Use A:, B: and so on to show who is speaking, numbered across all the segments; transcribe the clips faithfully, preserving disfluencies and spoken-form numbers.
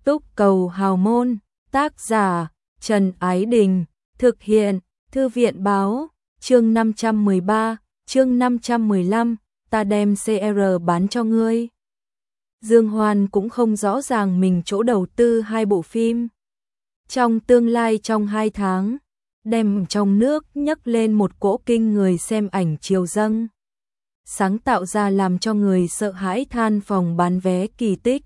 A: Túc cầu hào môn, tác giả Trần Ái Đình, thực hiện Thư viện báo, chương năm trăm mười ba, chương năm trăm mười lăm, ta đem xê rờ bán cho ngươi. Dương Hoan cũng không rõ ràng mình chỗ đầu tư hai bộ phim. Trong tương lai trong hai tháng, đem trong nước nhấc lên một cỗ kinh người xem ảnh chiều dâng. Sáng tạo ra làm cho người sợ hãi than phòng bán vé kỳ tích.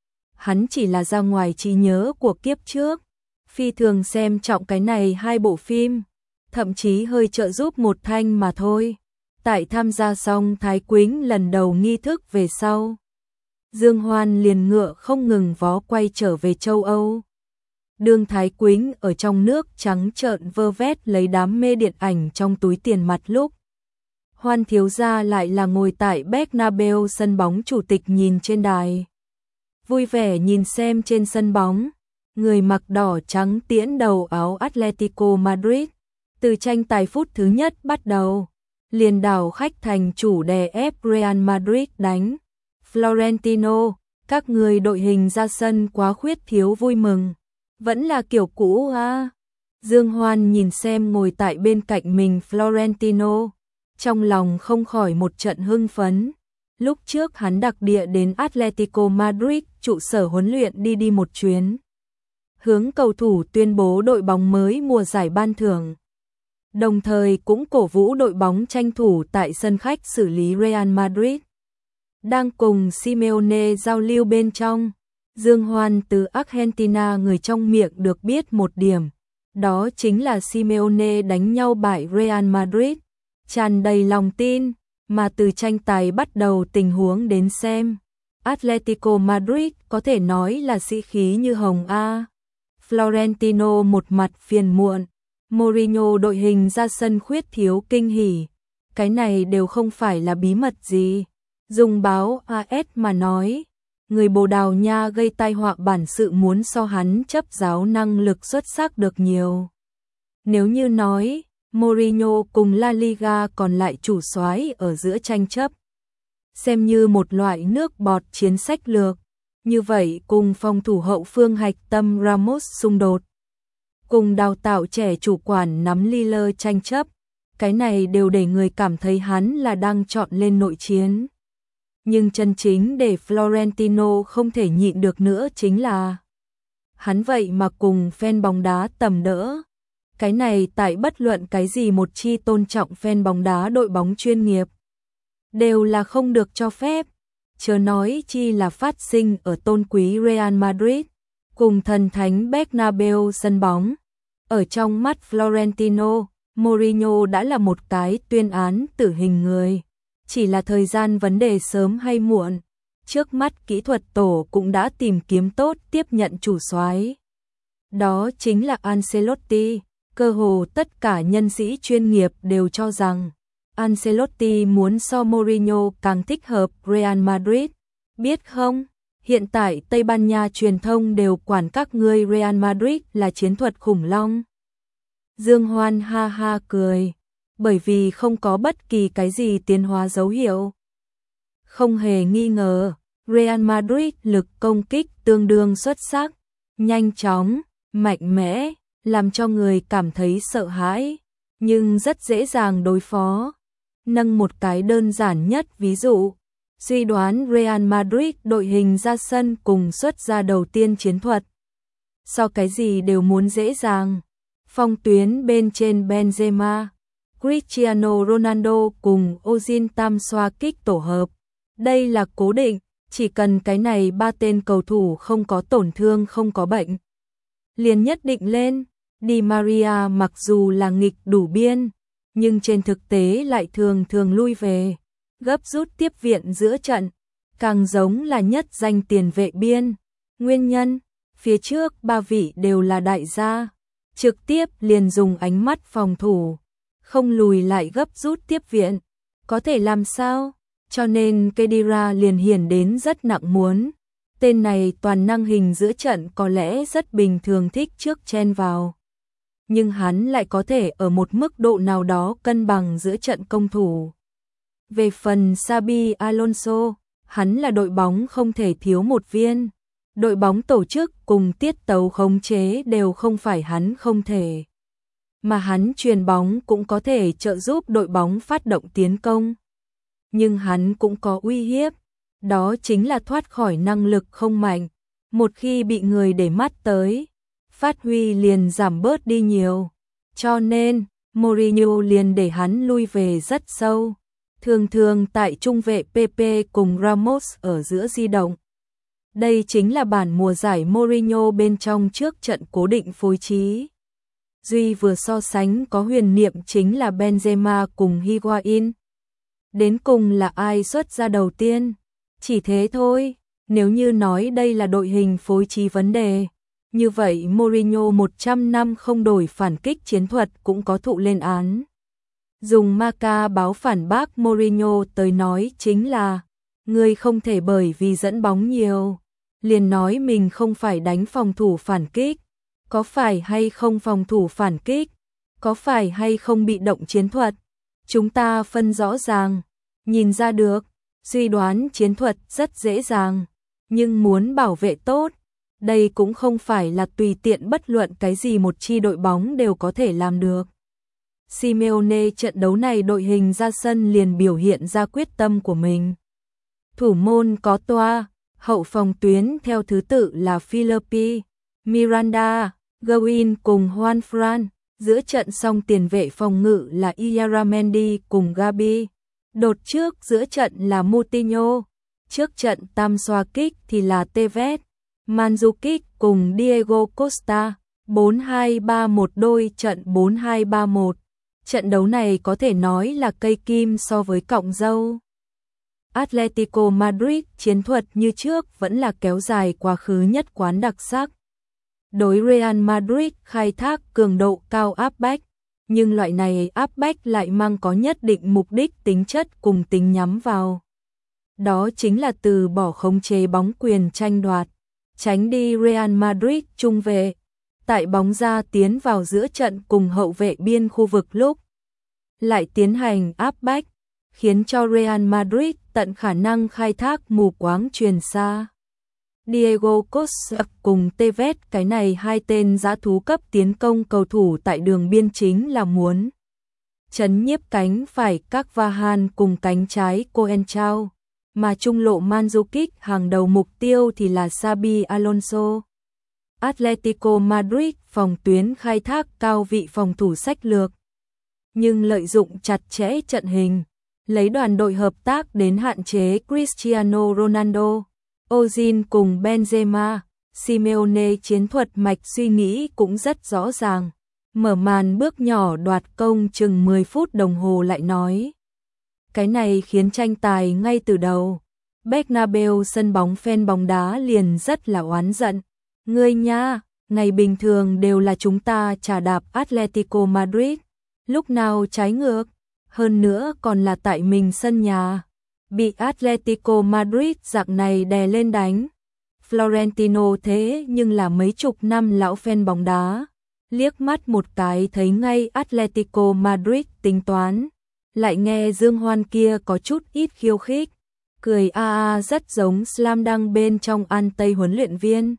A: Hắn chỉ là ra ngoài trí nhớ của kiếp trước, phi thường xem trọng cái này hai bộ phim, thậm chí hơi trợ giúp một thanh mà thôi. Tại tham gia xong Thái Quýnh lần đầu nghi thức về sau, Dương Hoan liền ngựa không ngừng vó quay trở về châu Âu. Đương Thái Quýnh ở trong nước trắng trợn vơ vét lấy đám mê điện ảnh trong túi tiền mặt lúc, Hoan thiếu gia lại là ngồi tại Bernabeu sân bóng chủ tịch nhìn trên đài. Vui vẻ nhìn xem trên sân bóng, người mặc đỏ trắng tiễn đầu áo Atletico Madrid, từ tranh tài phút thứ nhất bắt đầu, liền đảo khách thành chủ đè ép Real Madrid đánh. Florentino, các người đội hình ra sân quá khuyết thiếu vui mừng, vẫn là kiểu cũ à. Dương Hoan nhìn xem ngồi tại bên cạnh mình Florentino, trong lòng không khỏi một trận hưng phấn. Lúc trước hắn đặc địa đến Atletico Madrid trụ sở huấn luyện đi đi một chuyến, hướng cầu thủ tuyên bố đội bóng mới mùa giải ban thưởng, đồng thời cũng cổ vũ đội bóng tranh thủ tại sân khách xử lý Real Madrid. Đang cùng Simeone giao lưu bên trong, Dương Hoan từ Argentina người trong miệng được biết một điểm, đó chính là Simeone đánh nhau bại Real Madrid, tràn đầy lòng tin, mà từ tranh tài bắt đầu tình huống đến xem, Atletico Madrid có thể nói là sĩ khí như hồng A. Florentino một mặt phiền muộn, Mourinho đội hình ra sân khuyết thiếu kinh hỉ, cái này đều không phải là bí mật gì. Dùng báo a ét mà nói, người Bồ Đào Nha gây tai họa bản sự muốn so hắn chấp giáo năng lực xuất sắc được nhiều. Nếu như nói, Mourinho cùng La Liga còn lại chủ soái ở giữa tranh chấp, xem như một loại nước bọt chiến sách lược, như vậy cùng phòng thủ hậu phương hạch tâm Ramos xung đột, cùng đào tạo trẻ chủ quản nắm Lille tranh chấp, cái này đều để người cảm thấy hắn là đang chọn lên nội chiến. Nhưng chân chính để Florentino không thể nhịn được nữa chính là hắn vậy mà cùng fan bóng đá tầm đỡ. Cái này tại bất luận cái gì một chi tôn trọng fan bóng đá đội bóng chuyên nghiệp đều là không được cho phép, chớ nói chi là phát sinh ở tôn quý Real Madrid cùng thần thánh Bernabeu sân bóng. Ở trong mắt Florentino, Mourinho đã là một cái tuyên án tử hình người, chỉ là thời gian vấn đề sớm hay muộn. Trước mắt kỹ thuật tổ cũng đã tìm kiếm tốt tiếp nhận chủ soái, đó chính là Ancelotti. Cơ hồ tất cả nhân sĩ chuyên nghiệp đều cho rằng Ancelotti muốn so Mourinho càng thích hợp Real Madrid. Biết không, hiện tại Tây Ban Nha truyền thông đều quản các ngươi Real Madrid là chiến thuật khủng long. Dương Hoan ha ha cười, bởi vì không có bất kỳ cái gì tiến hóa dấu hiệu. Không hề nghi ngờ, Real Madrid lực công kích tương đương xuất sắc, nhanh chóng, mạnh mẽ, làm cho người cảm thấy sợ hãi, nhưng rất dễ dàng đối phó. Nâng một cái đơn giản nhất ví dụ, suy đoán Real Madrid đội hình ra sân cùng xuất ra đầu tiên chiến thuật, so cái gì đều muốn dễ dàng. Phong tuyến bên trên Benzema, Cristiano Ronaldo cùng Ozil tam xoa kích tổ hợp, đây là cố định, chỉ cần cái này ba tên cầu thủ không có tổn thương không có bệnh, liền nhất định lên. Di Maria mặc dù là nghịch đủ biên, nhưng trên thực tế lại thường thường lui về, gấp rút tiếp viện giữa trận, càng giống là nhất danh tiền vệ biên. Nguyên nhân, phía trước ba vị đều là đại gia, trực tiếp liền dùng ánh mắt phòng thủ, không lùi lại gấp rút tiếp viện, có thể làm sao? Cho nên Khedira liền hiển đến rất nặng muốn. Tên này toàn năng hình giữa trận có lẽ rất bình thường thích trước chen vào, nhưng hắn lại có thể ở một mức độ nào đó cân bằng giữa trận công thủ. Về phần Xabi Alonso, hắn là đội bóng không thể thiếu một viên, Đội bóng tổ chức cùng tiết tấu khống chế đều không phải hắn không thể. Mà hắn chuyền bóng cũng có thể trợ giúp đội bóng phát động tiến công. Nhưng hắn cũng có uy hiếp, đó chính là thoát khỏi năng lực không mạnh. Một khi bị người để mắt tới, phát huy liền giảm bớt đi nhiều. Cho nên, Mourinho liền để hắn lui về rất sâu. Thường thường tại trung vệ pê pê cùng Ramos ở giữa di động. Đây chính là bản mùa giải Mourinho bên trong trước trận cố định phối trí. Duy vừa so sánh có huyền niệm chính là Benzema cùng Higuain. Đến cùng là ai xuất ra đầu tiên? Chỉ thế thôi, nếu như nói đây là đội hình phối trí vấn đề. Như vậy Mourinho một trăm năm không đổi phản kích chiến thuật cũng có thụ lên án. Dùng Marca báo phản bác Mourinho tới nói chính là người không thể bởi vì dẫn bóng nhiều, liền nói mình không phải đánh phòng thủ phản kích. Có phải hay không phòng thủ phản kích? Có phải hay không bị động chiến thuật? Chúng ta phân rõ ràng, nhìn ra được, suy đoán chiến thuật rất dễ dàng, nhưng muốn bảo vệ tốt, đây cũng không phải là tùy tiện bất luận cái gì một chi đội bóng đều có thể làm được. Simeone trận đấu này đội hình ra sân liền biểu hiện ra quyết tâm của mình. Thủ môn có Toa, hậu phòng tuyến theo thứ tự là Philippi, Miranda, Gawin cùng Juan Fran, giữa trận song tiền vệ phòng ngự là Iaramendi cùng Gabi. Đột trước giữa trận là Moutinho, trước trận tam xoa kích thì là Tevez, Mandzukic cùng Diego Costa, bốn hai ba một đôi trận bốn hai ba một. Trận đấu này có thể nói là cây kim so với cọng dâu. Atletico Madrid chiến thuật như trước vẫn là kéo dài quá khứ nhất quán đặc sắc. Đối Real Madrid khai thác cường độ cao áp bách, nhưng loại này áp bách lại mang có nhất định mục đích tính chất cùng tính nhắm vào. Đó chính là từ bỏ khống chế bóng quyền tranh đoạt, tránh đi Real Madrid trung vệ, tại bóng ra tiến vào giữa trận cùng hậu vệ biên khu vực lúc lại tiến hành áp bách, khiến cho Real Madrid tận khả năng khai thác mù quáng chuyền xa. Diego Costa cùng Tevez cái này hai tên dã thú cấp tiến công cầu thủ tại đường biên chính là muốn chấn nhiếp cánh phải các Vahan cùng cánh trái Coentrao, mà trung lộ Mandzukic hàng đầu mục tiêu thì là Xabi Alonso. Atletico Madrid phòng tuyến khai thác cao vị phòng thủ sách lược, nhưng lợi dụng chặt chẽ trận hình, lấy đoàn đội hợp tác đến hạn chế Cristiano Ronaldo, Ozil cùng Benzema. Simeone chiến thuật mạch suy nghĩ cũng rất rõ ràng. Mở màn bước nhỏ đoạt công chừng mười phút đồng hồ lại nói. Cái này khiến tranh tài ngay từ đầu. Bernabeu sân bóng fan bóng đá liền rất là oán giận. Ngươi nha, ngày bình thường đều là chúng ta trà đạp Atletico Madrid, lúc nào trái ngược, hơn nữa còn là tại mình sân nhà. Bị Atletico Madrid dạng này đè lên đánh. Florentino thế nhưng là mấy chục năm lão fan bóng đá, liếc mắt một cái thấy ngay Atletico Madrid tính toán, lại nghe Dương Hoan kia có chút ít khiêu khích, cười a a rất giống Slam Dunk bên trong An Tây huấn luyện viên.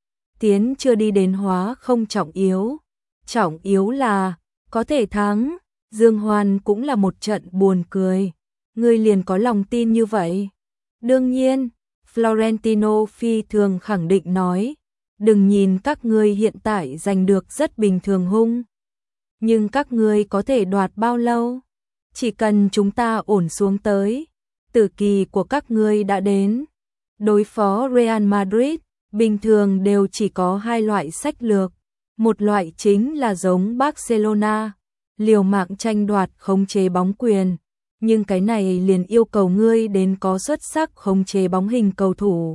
A: Tiến chưa đi đến hóa không trọng yếu, trọng yếu là có thể thắng. Dương Hoan cũng là một trận buồn cười, ngươi liền có lòng tin như vậy? Đương nhiên, Florentino phi thường khẳng định nói, đừng nhìn các ngươi hiện tại giành được rất bình thường hung, nhưng các ngươi có thể đoạt bao lâu? Chỉ cần chúng ta ổn xuống tới, tử kỳ của các ngươi đã đến. Đối phó Real Madrid, bình thường đều chỉ có hai loại sách lược, một loại chính là giống Barcelona, liều mạng tranh đoạt khống chế bóng quyền, nhưng cái này liền yêu cầu ngươi đến có xuất sắc khống chế bóng hình cầu thủ.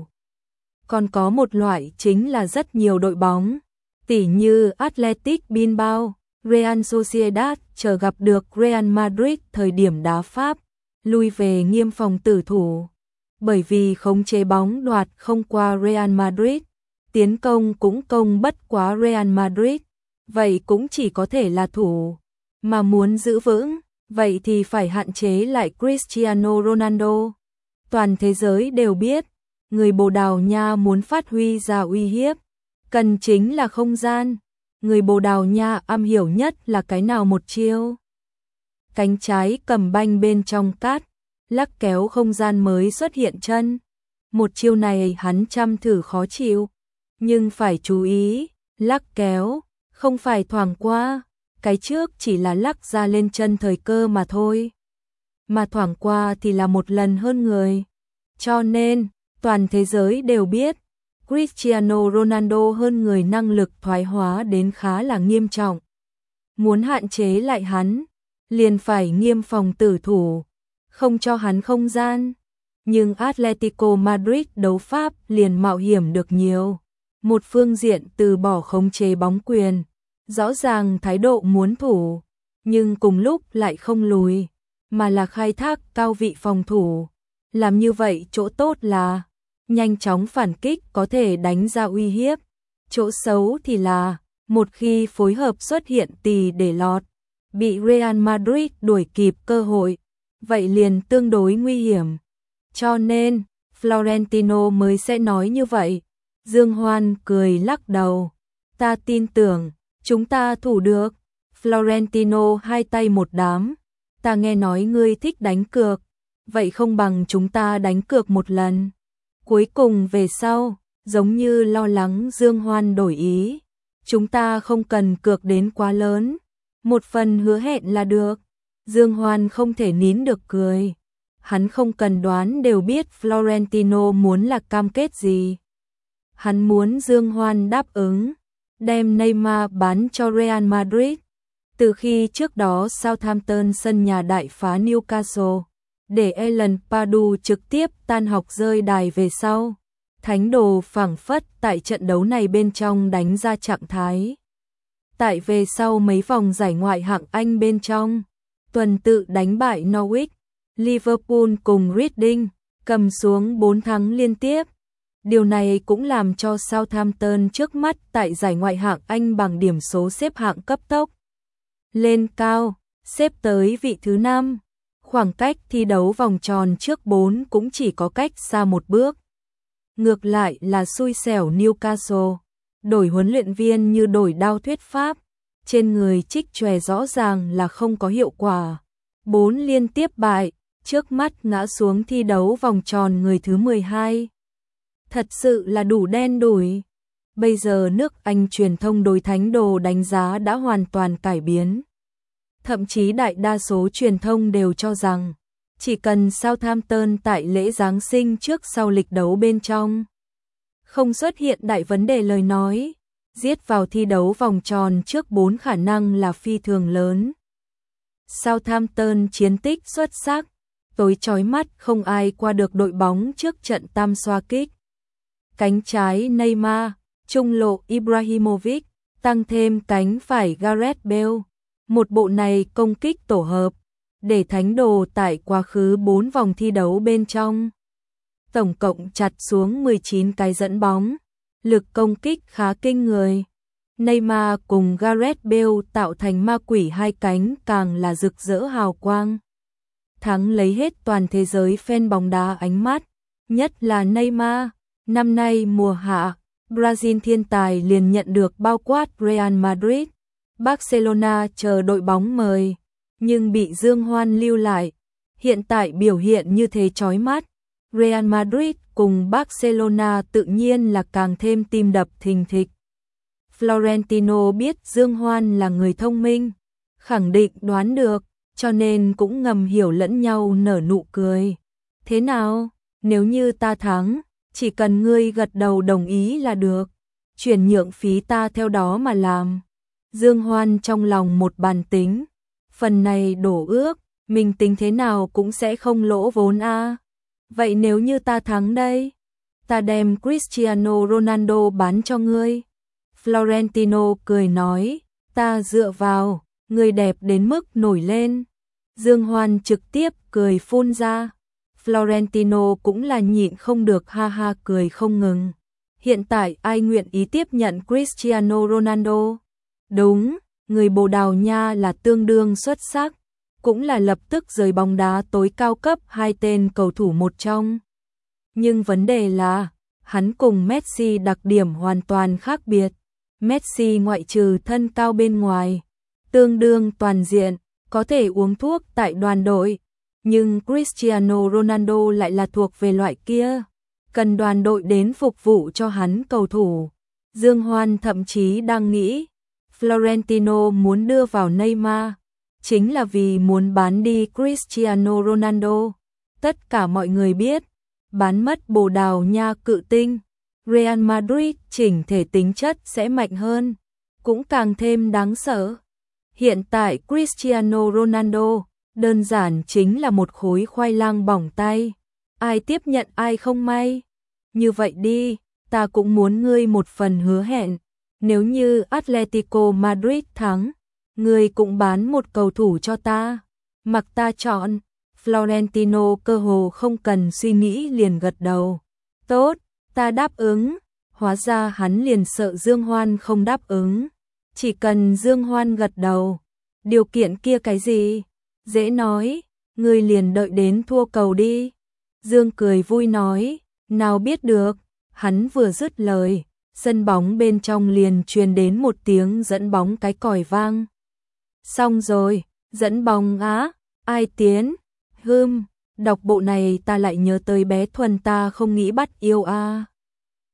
A: Còn có một loại chính là rất nhiều đội bóng, tỉ như Athletic Bilbao, Real Sociedad chờ gặp được Real Madrid thời điểm đá Pháp, lui về nghiêm phòng tử thủ. Bởi vì khống chế bóng đoạt không qua Real Madrid, tiến công cũng công bất quá Real Madrid, vậy cũng chỉ có thể là thủ. Mà muốn giữ vững, vậy thì phải hạn chế lại Cristiano Ronaldo. Toàn thế giới đều biết, Người Bồ Đào Nha muốn phát huy ra uy hiếp, cần chính là không gian. Người Bồ Đào Nha am hiểu nhất là cái nào một chiêu. Cánh trái cầm banh bên trong cát, lắc kéo không gian mới xuất hiện chân. Một chiêu này hắn chăm thử khó chịu, nhưng phải chú ý, lắc kéo, không phải thoảng qua, cái trước chỉ là lắc ra lên chân thời cơ mà thôi. Mà thoảng qua thì là một lần hơn người. Cho nên, toàn thế giới đều biết, Cristiano Ronaldo hơn người năng lực thoái hóa đến khá là nghiêm trọng. Muốn hạn chế lại hắn, liền phải nghiêm phòng tử thủ, không cho hắn không gian. Nhưng Atletico Madrid đấu Pháp liền mạo hiểm được nhiều. Một phương diện từ bỏ khống chế bóng quyền, rõ ràng thái độ muốn thủ, nhưng cùng lúc lại không lùi, mà là khai thác cao vị phòng thủ. Làm như vậy chỗ tốt là nhanh chóng phản kích có thể đánh ra uy hiếp. Chỗ xấu thì là một khi phối hợp xuất hiện tì để lọt, bị Real Madrid đuổi kịp cơ hội, vậy liền tương đối nguy hiểm. Cho nên, Florentino mới sẽ nói như vậy. Dương Hoan cười lắc đầu. Ta tin tưởng, chúng ta thủ được. Florentino hai tay một đám. Ta nghe nói ngươi thích đánh cược. Vậy không bằng chúng ta đánh cược một lần. Cuối cùng về sau, giống như lo lắng Dương Hoan đổi ý. Chúng ta không cần cược đến quá lớn. Một phần hứa hẹn là được. Dương Hoan không thể nín được cười. Hắn không cần đoán đều biết Florentino muốn là cam kết gì. Hắn muốn Dương Hoan đáp ứng, đem Neymar bán cho Real Madrid. Từ khi trước đó Southampton sân nhà đại phá Newcastle, để Alan Pardew trực tiếp tan học rơi đài về sau. Thánh đồ phảng phất tại trận đấu này bên trong đánh ra trạng thái. Tại về sau mấy vòng giải ngoại hạng Anh bên trong, tuần tự đánh bại Norwich, Liverpool cùng Reading, cầm xuống bốn thắng liên tiếp. Điều này cũng làm cho Southampton trước mắt tại giải ngoại hạng Anh bằng điểm số xếp hạng cấp tốc lên cao, xếp tới vị thứ năm. Khoảng cách thi đấu vòng tròn trước bốn cũng chỉ có cách xa một bước. Ngược lại là xui xẻo Newcastle, đổi huấn luyện viên như đổi đao thuyết pháp, trên người trích chòe rõ ràng là không có hiệu quả. Bốn liên tiếp bại, trước mắt ngã xuống thi đấu vòng tròn người thứ mười hai. Thật sự là đủ đen đủi. Bây giờ nước Anh truyền thông đối thánh đồ đánh giá đã hoàn toàn cải biến. Thậm chí đại đa số truyền thông đều cho rằng, chỉ cần Southampton tại lễ Giáng sinh trước sau lịch đấu bên trong không xuất hiện đại vấn đề lời nói, giết vào thi đấu vòng tròn trước bốn khả năng là phi thường lớn. Southampton chiến tích xuất sắc, tối chói mắt không ai qua được đội bóng trước trận tam xoa kích. Cánh trái Neymar, trung lộ Ibrahimovic, tăng thêm cánh phải Gareth Bale. Một bộ này công kích tổ hợp, để thánh đồ tại quá khứ bốn vòng thi đấu bên trong. Tổng cộng chặt xuống mười chín cái dẫn bóng, lực công kích khá kinh người. Neymar cùng Gareth Bale tạo thành ma quỷ hai cánh càng là rực rỡ hào quang. Thắng lấy hết toàn thế giới fan bóng đá ánh mắt, nhất là Neymar. Năm nay mùa hạ, Brazil thiên tài liền nhận được bao quát Real Madrid, Barcelona chờ đội bóng mời, nhưng bị Dương Hoan lưu lại. Hiện tại biểu hiện như thế chói mắt, Real Madrid cùng Barcelona tự nhiên là càng thêm tim đập thình thịch. Florentino biết Dương Hoan là người thông minh, khẳng định đoán được, cho nên cũng ngầm hiểu lẫn nhau nở nụ cười. Thế nào, nếu như ta thắng, chỉ cần ngươi gật đầu đồng ý là được, chuyển nhượng phí ta theo đó mà làm. Dương Hoan trong lòng một bàn tính, phần này đổ ước, mình tính thế nào cũng sẽ không lỗ vốn a. À. Vậy nếu như ta thắng đây, ta đem Cristiano Ronaldo bán cho ngươi. Florentino cười nói, ta dựa vào, người đẹp đến mức nổi lên. Dương Hoan trực tiếp cười phun ra. Florentino cũng là nhịn không được ha ha cười không ngừng. Hiện tại ai nguyện ý tiếp nhận Cristiano Ronaldo? Đúng, người Bồ Đào Nha là tương đương xuất sắc, cũng là lập tức rời bóng đá tối cao cấp hai tên cầu thủ một trong Nhưng vấn đề là, hắn cùng Messi đặc điểm hoàn toàn khác biệt. Messi ngoại trừ thân cao bên ngoài, tương đương toàn diện, có thể uống thuốc tại đoàn đội. Nhưng Cristiano Ronaldo lại là thuộc về loại kia, cần đoàn đội đến phục vụ cho hắn cầu thủ. Dương Hoan thậm chí đang nghĩ, Florentino muốn đưa vào Neymar, chính là vì muốn bán đi Cristiano Ronaldo. Tất cả mọi người biết, bán mất Bồ Đào Nha cự tinh, Real Madrid chỉnh thể tính chất sẽ mạnh hơn, cũng càng thêm đáng sợ. Hiện tại Cristiano Ronaldo đơn giản chính là một khối khoai lang bỏng tay, ai tiếp nhận ai không may. Như vậy đi, ta cũng muốn ngươi một phần hứa hẹn, nếu như Atletico Madrid thắng, ngươi cũng bán một cầu thủ cho ta, mặc ta chọn. Florentino cơ hồ không cần suy nghĩ liền gật đầu. Tốt, ta đáp ứng. Hóa ra hắn liền sợ Dương Hoan không đáp ứng. Chỉ cần Dương Hoan gật đầu. Điều kiện kia cái gì? Dễ nói, ngươi liền đợi đến thua cầu đi. Dương cười vui nói, nào biết được. Hắn vừa dứt lời, sân bóng bên trong liền truyền đến một tiếng dẫn bóng cái còi vang. Xong rồi, dẫn bóng á, ai tiến? Hừm, đọc bộ này ta lại nhớ tới bé Thuần ta không nghĩ bắt yêu a. À.